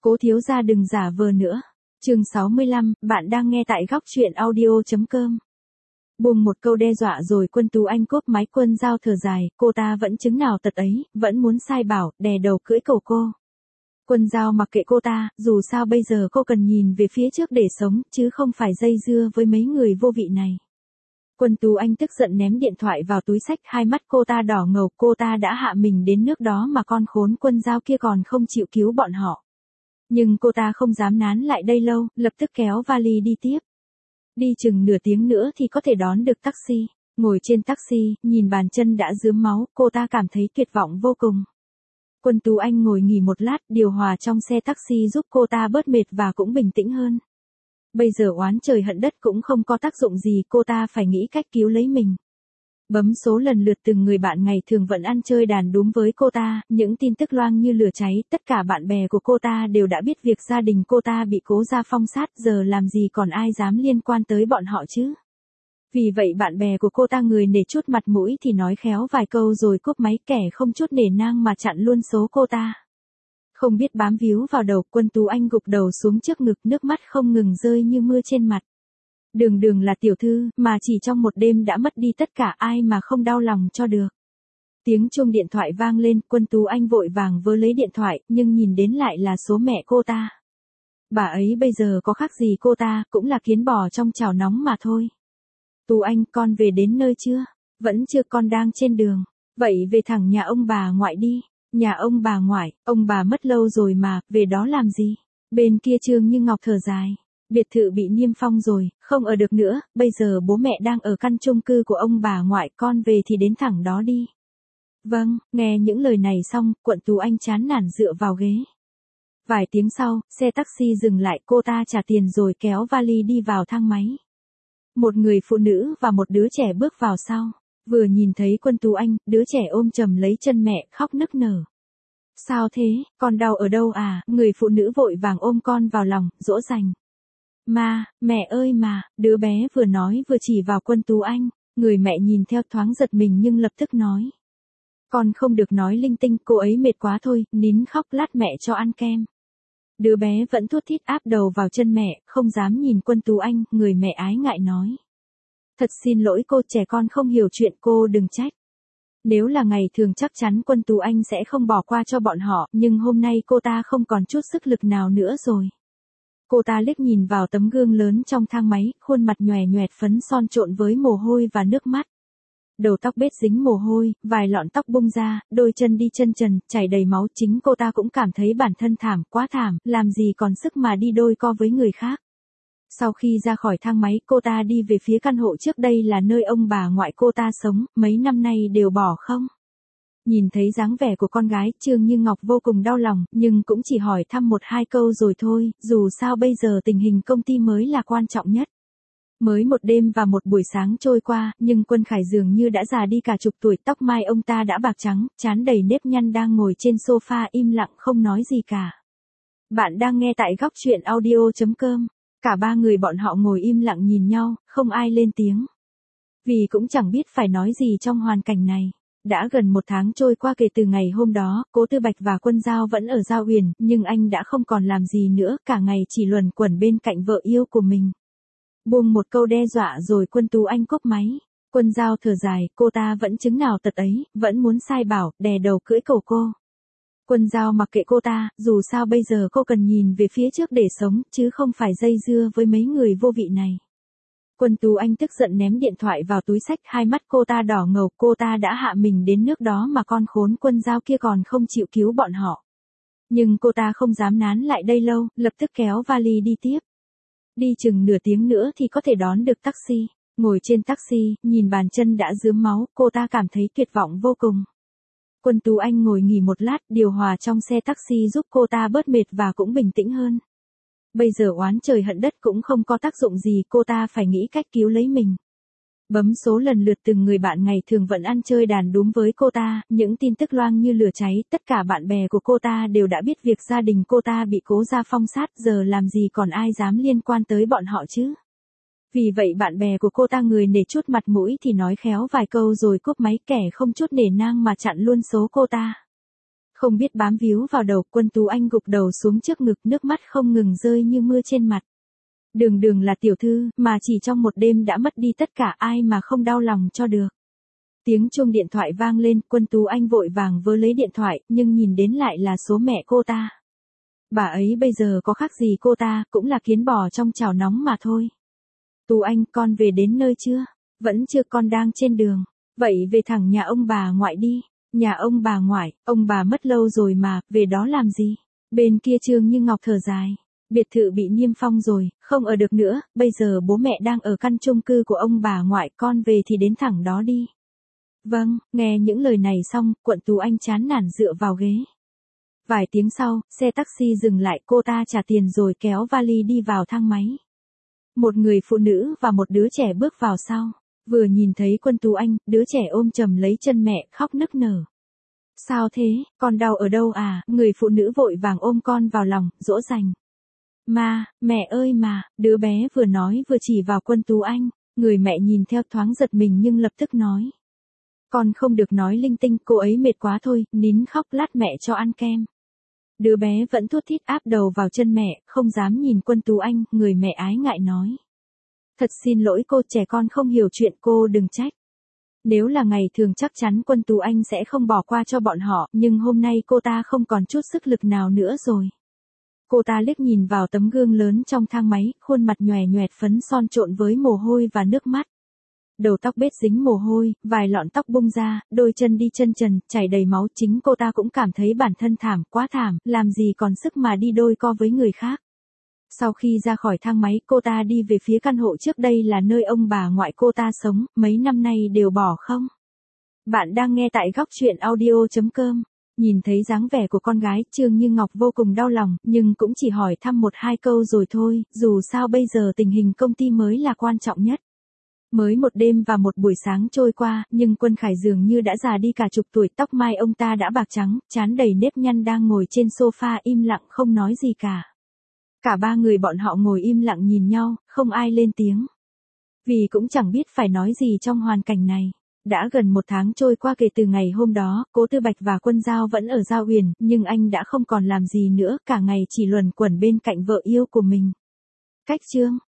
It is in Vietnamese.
Cố thiếu gia đừng giả vờ nữa. Chương 65, bạn đang nghe tại góc truyện audio.com. Buông một câu đe dọa rồi Quân Tú Anh cốp máy Quân Dao thở dài, cô ta vẫn chứng nào tật ấy, vẫn muốn sai bảo, đè đầu cưỡi cổ cô. Quân Dao mặc kệ cô ta, dù sao bây giờ cô cần nhìn về phía trước để sống, chứ không phải dây dưa với mấy người vô vị này. Quân Tú Anh tức giận ném điện thoại vào túi xách, hai mắt cô ta đỏ ngầu, cô ta đã hạ mình đến nước đó mà con khốn Quân Dao kia còn không chịu cứu bọn họ. Nhưng cô ta không dám nán lại đây lâu, lập tức kéo vali đi tiếp. Đi chừng nửa tiếng nữa thì có thể đón được taxi. Ngồi trên taxi, nhìn bàn chân đã rướm máu, cô ta cảm thấy tuyệt vọng vô cùng. Quân Tú Anh ngồi nghỉ một lát, điều hòa trong xe taxi giúp cô ta bớt mệt và cũng bình tĩnh hơn. Bây giờ oán trời hận đất cũng không có tác dụng gì, cô ta phải nghĩ cách cứu lấy mình. Bấm số lần lượt từng người bạn ngày thường vẫn ăn chơi đàn đúm với cô ta, những tin tức loang như lửa cháy, tất cả bạn bè của cô ta đều đã biết việc gia đình cô ta bị Cố Gia Phong sát, giờ làm gì còn ai dám liên quan tới bọn họ chứ. Vì vậy bạn bè của cô ta người nể chút mặt mũi thì nói khéo vài câu rồi cúp máy, kẻ không chút nể nang mà chặn luôn số cô ta. Không biết bám víu vào đầu, Quân Tú Anh gục đầu xuống trước ngực, nước mắt không ngừng rơi như mưa trên mặt. Đường đường là tiểu thư, mà chỉ trong một đêm đã mất đi tất cả, ai mà không đau lòng cho được. Tiếng chuông điện thoại vang lên, Quân Tú Anh vội vàng vơ lấy điện thoại, nhưng nhìn đến lại là số mẹ cô ta. Bà ấy bây giờ có khác gì cô ta, cũng là kiến bò trong chảo nóng mà thôi. Tú Anh, con về đến nơi chưa? Vẫn chưa, con đang trên đường. Vậy về thẳng nhà ông bà ngoại đi. Nhà ông bà ngoại, ông bà mất lâu rồi mà, về đó làm gì? Bên kia Trương Như Ngọc thở dài. Biệt thự bị niêm phong rồi, không ở được nữa, bây giờ bố mẹ đang ở căn chung cư của ông bà ngoại, con về thì đến thẳng đó đi. Vâng, nghe những lời này xong, Quân Tú Anh chán nản dựa vào ghế. Vài tiếng sau, xe taxi dừng lại, cô ta trả tiền rồi kéo vali đi vào thang máy. Một người phụ nữ và một đứa trẻ bước vào sau. Vừa nhìn thấy Quân Tú Anh, đứa trẻ ôm chầm lấy chân mẹ, khóc nức nở. Sao thế, con đau ở đâu à? Người phụ nữ vội vàng ôm con vào lòng, dỗ dành. Mẹ ơi mà, đứa bé vừa nói vừa chỉ vào Quân Tú Anh. Người mẹ nhìn theo thoáng giật mình nhưng lập tức nói. Con không được nói linh tinh, cô ấy mệt quá thôi, nín khóc lát mẹ cho ăn kem. Đứa bé vẫn thút thít áp đầu vào chân mẹ, không dám nhìn Quân Tú Anh, người mẹ ái ngại nói. Thật xin lỗi cô, trẻ con không hiểu chuyện, cô đừng trách. Nếu là ngày thường chắc chắn Quân Tú Anh sẽ không bỏ qua cho bọn họ, nhưng hôm nay cô ta không còn chút sức lực nào nữa rồi. Cô ta liếc nhìn vào tấm gương lớn trong thang máy, khuôn mặt nhòe nhoẹt phấn son trộn với mồ hôi và nước mắt. Đầu tóc bết dính mồ hôi, vài lọn tóc bung ra, đôi chân đi chân trần, chảy đầy máu, chính cô ta cũng cảm thấy bản thân thảm, quá thảm, làm gì còn sức mà đi đôi co với người khác. Sau khi ra khỏi thang máy, cô ta đi về phía căn hộ trước đây là nơi ông bà ngoại cô ta sống, mấy năm nay đều bỏ không. Nhìn thấy dáng vẻ của con gái, Trương Như Ngọc vô cùng đau lòng, nhưng cũng chỉ hỏi thăm một hai câu rồi thôi, dù sao bây giờ tình hình công ty mới là quan trọng nhất. Mới một đêm và một buổi sáng trôi qua, nhưng Quân Khải dường như đã già đi cả chục tuổi, tóc mai ông ta đã bạc trắng, trán đầy nếp nhăn đang ngồi trên sofa im lặng không nói gì cả. Bạn đang nghe tại góc truyện audio.com. Cả ba người bọn họ ngồi im lặng nhìn nhau, không ai lên tiếng. Vì cũng chẳng biết phải nói gì trong hoàn cảnh này. Đã gần một tháng trôi qua kể từ ngày hôm đó, Cố Tư Bạch và Quân Dao vẫn ở Giao Uyển, nhưng anh đã không còn làm gì nữa, cả ngày chỉ luẩn quẩn bên cạnh vợ yêu của mình. Buông một câu đe dọa rồi Quân Tú Anh cúp máy. Quân Dao thở dài, cô ta vẫn chứng nào tật ấy, vẫn muốn sai bảo, đè đầu cưỡi cổ cô. Quân Dao mặc kệ cô ta, dù sao bây giờ cô cần nhìn về phía trước để sống, chứ không phải dây dưa với mấy người vô vị này. Quân Tú Anh tức giận ném điện thoại vào túi xách, hai mắt cô ta đỏ ngầu, cô ta đã hạ mình đến nước đó mà con khốn Quân Dao kia còn không chịu cứu bọn họ. Nhưng cô ta không dám nán lại đây lâu, lập tức kéo vali đi tiếp. Đi chừng nửa tiếng nữa thì có thể đón được taxi. Ngồi trên taxi, nhìn bàn chân đã rướm máu, cô ta cảm thấy tuyệt vọng vô cùng. Quân Tú Anh ngồi nghỉ một lát, điều hòa trong xe taxi giúp cô ta bớt mệt và cũng bình tĩnh hơn. Bây giờ oán trời hận đất cũng không có tác dụng gì, cô ta phải nghĩ cách cứu lấy mình. Bấm số lần lượt từng người bạn ngày thường vẫn ăn chơi đàn đúm với cô ta, những tin tức loang như lửa cháy, tất cả bạn bè của cô ta đều đã biết việc gia đình cô ta bị Cố Gia Phong sát, giờ làm gì còn ai dám liên quan tới bọn họ chứ. Vì vậy bạn bè của cô ta người nể chút mặt mũi thì nói khéo vài câu rồi cúp máy, kẻ không chút nể nang mà chặn luôn số cô ta. Không biết bám víu vào đầu, Quân Tú Anh gục đầu xuống trước ngực, nước mắt không ngừng rơi như mưa trên mặt. Đường Đường là tiểu thư, mà chỉ trong một đêm đã mất đi tất cả, ai mà không đau lòng cho được. Tiếng chuông điện thoại vang lên, Quân Tú Anh vội vàng vơ lấy điện thoại, nhưng nhìn đến lại là số mẹ cô ta. Bà ấy bây giờ có khác gì cô ta, cũng là kiến bò trong chảo nóng mà thôi. Tú Anh, con về đến nơi chưa? Vẫn chưa, con đang trên đường. Vậy về thẳng nhà ông bà ngoại đi. Nhà ông bà ngoại, ông bà mất lâu rồi mà, về đó làm gì? Bên kia Trương Như Ngọc thở dài. Biệt thự bị niêm phong rồi, không ở được nữa, bây giờ bố mẹ đang ở căn chung cư của ông bà ngoại, con về thì đến thẳng đó đi. Vâng, nghe những lời này xong, Quận Tú Anh chán nản dựa vào ghế. Vài tiếng sau, xe taxi dừng lại, cô ta trả tiền rồi kéo vali đi vào thang máy. Một người phụ nữ và một đứa trẻ bước vào sau. Vừa nhìn thấy Quân Tú Anh, đứa trẻ ôm chầm lấy chân mẹ, khóc nức nở. Sao thế, con đau ở đâu à? Người phụ nữ vội vàng ôm con vào lòng, dỗ dành. Mẹ ơi mà, đứa bé vừa nói vừa chỉ vào Quân Tú Anh. Người mẹ nhìn theo thoáng giật mình nhưng lập tức nói. Con không được nói linh tinh, cô ấy mệt quá thôi, nín khóc lát mẹ cho ăn kem. Đứa bé vẫn thút thít áp đầu vào chân mẹ, không dám nhìn Quân Tú Anh, người mẹ ái ngại nói. Thật xin lỗi cô, trẻ con không hiểu chuyện, cô đừng trách. Nếu là ngày thường chắc chắn Quân Tú Anh sẽ không bỏ qua cho bọn họ, nhưng hôm nay cô ta không còn chút sức lực nào nữa rồi. Cô ta liếc nhìn vào tấm gương lớn trong thang máy, khuôn mặt nhòe nhoẹt phấn son trộn với mồ hôi và nước mắt. Đầu tóc bết dính mồ hôi, vài lọn tóc bung ra, đôi chân đi chân trần, chảy đầy máu, chính cô ta cũng cảm thấy bản thân thảm, quá thảm, làm gì còn sức mà đi đôi co với người khác. Sau khi ra khỏi thang máy, cô ta đi về phía căn hộ trước đây là nơi ông bà ngoại cô ta sống, mấy năm nay đều bỏ không. Bạn đang nghe tại góc truyện audio.com. Nhìn thấy dáng vẻ của con gái, Trương Như Ngọc vô cùng đau lòng, nhưng cũng chỉ hỏi thăm một hai câu rồi thôi, dù sao bây giờ tình hình công ty mới là quan trọng nhất. Mới một đêm và một buổi sáng trôi qua, nhưng Quân Khải dường như đã già đi cả chục tuổi, tóc mai ông ta đã bạc trắng, trán đầy nếp nhăn, đang ngồi trên sofa im lặng không nói gì cả. Cả ba người bọn họ ngồi im lặng nhìn nhau, không ai lên tiếng. Vì cũng chẳng biết phải nói gì trong hoàn cảnh này. Đã gần một tháng trôi qua kể từ ngày hôm đó, Cố Tư Bạch và Quân Giao vẫn ở Giao Uyển, nhưng anh đã không còn làm gì nữa, cả ngày chỉ luẩn quẩn bên cạnh vợ yêu của mình. Cách chương